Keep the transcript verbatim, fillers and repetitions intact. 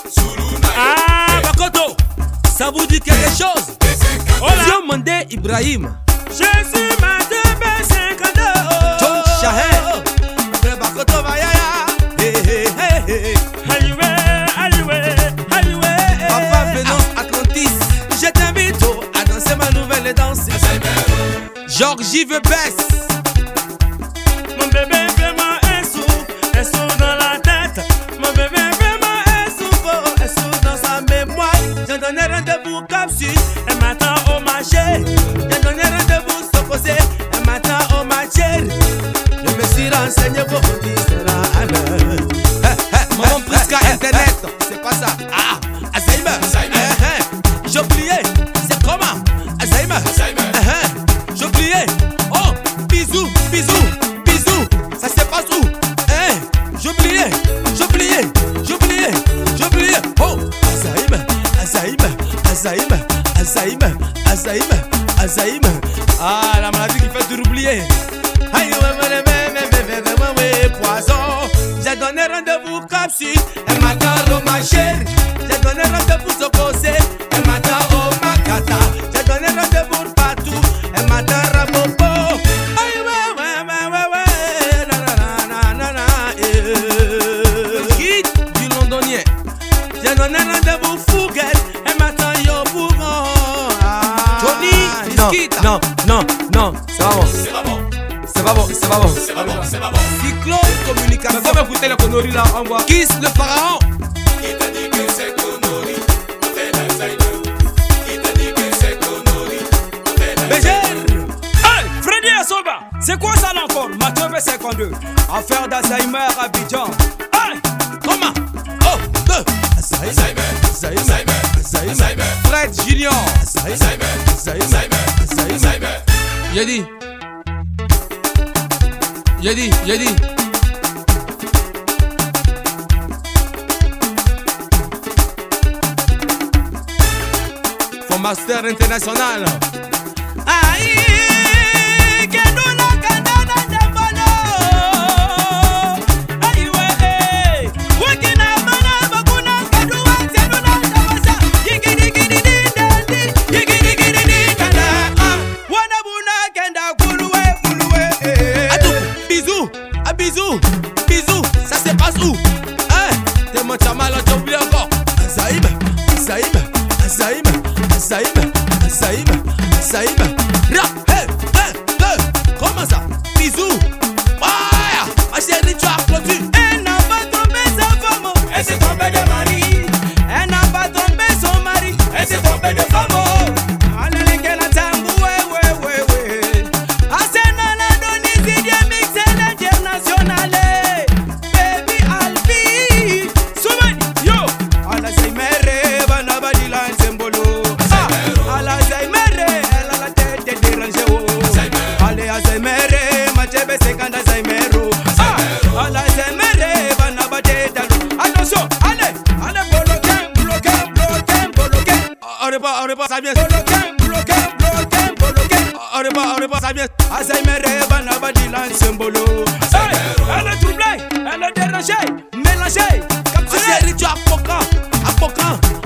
Ah, Bakoto, ça vous dit quelque chose? Dieu Mandé Ibrahim. Je suis ma deux B cinquante-deux. John Shaher. Après Bakoto Vayaya. Hey, hey, hey, hey. Aliwe, aliwe, aliwe. Papa Venance Atlantis. Je t'invite à danser ma nouvelle danse. Georgie veut baisse. Mon bébé vraiment est sous, est sous dans la tête. Mon bébé vraiment est sous, oh, est sous dans sa mémoire. J'ai donné rendez-vous comme si Elle m'attend au marché. j'ai donné rendez-vous s'opposer. Et maintenant au match. Je me suis renseigné pour vous dire cela à l'heure. Maman Prisca Internet. C'est pas ça. Ah, Alzheimer. Eh, eh. J'ai oublié. C'est comment? Alzheimer. Eh, eh. J'ai oublié. Oh, bisous, bisous, bisous. Ça se passe où? Eh, j'ai oublié. J'ai oublié. J'ai oublié. J'ai oublié. Oh, Alzheimer. Alzheimer. Alzheimer. Alzheimer. Alzheimer. Alzheimer. Ah, la maladie qui fait tout oublier. Aïe, ouais, ouais, ouais, ouais, ouais, ouais, ouais, poison. J'ai donné rendez-vous comme si elle m'attend au marché. J'ai donné rendez-vous s'opposer. Elle m'attend au Makata. J'ai donné rendez-vous partout. Elle m'attend Rabobo. Aïe, ouais, ouais, ouais, ouais, ouais. Na, na, na, na, na, eh. Le guide du londonien. J'ai donné rendez-vous Fouguel. Elle m'attend yo Bougon. Johnny, Non, Biscuit. non, non, non, c'est pas bon. C'est pas bon, C'est pas bon, c'est pas bon. c'est pas bon, c'est pas bon. Cyclone Communication. Mais faut écouter les conneries là, on voit. Kiss le pharaon. Qui t'a dit que c'est Konori? On fait l'Alzheimer. Qui t'a dit que c'est Konori? On fait l'Alzheimer. Bégère. Hey, Freddy Asoba, c'est quoi ça là encore? Ma deux B cinquante-deux. Affaire d'Alzheimer à Abidjan. Hey, Comment? Oh, deux. Alzheimer. Alzheimer, Alzheimer. Alzheimer, Alzheimer, Fred Junior. Alzheimer, Alzheimer. Alzheimer, Alzheimer. J'ai dit. J'ai dit, j'ai dit. Fond Master International. aïe, que nous la candana de bolo. Aïe, ouais, wakina mana bakuna kadua senuna tabasa. Yigi digi digi digi, yigi digi digi dada. Wana buna kenda kuluwe kuluwe. Adou, bisous, ah bisous, bisous, ça se passe où? Hein? T'es mon chamal, t'as oublié encore. Alzheimer, Alzheimer, Alzheimer, Alzheimer, Alzheimer, Alzheimer. Ra, hey, hey, hey, comment ça? Bisous. Ouais, ma chérie, tu as clôturé. Elle n'a pas tombé sa femme. Elle s'est trompée de mari. Elle n'a pas tombé son mari. Elle s'est trompée de femme. Aleleke la tangu wewe wewe. Asena la Donizi dia mix internationale. Baby Albi. Soumani yo. Alzheimer bana badila nsembolo. Alzheimer elle a la tête dérangée oh. Ale Alzheimer matebe sekanda Alzheimer. Alzheimer bana badeta. Attention, allez, allez bloquer, bloquer, bloquer, bloquer. On repart, on repart, ça vient. Bloquer, bloquer, bloquer, bloquer. On repart, on repart, ça vient. Alzheimer bana badila nsembolo. Hey, elle est troublée, elle est dérangée, mélangée, Ma capturée. chérie, tu as Pocan, à Pocan.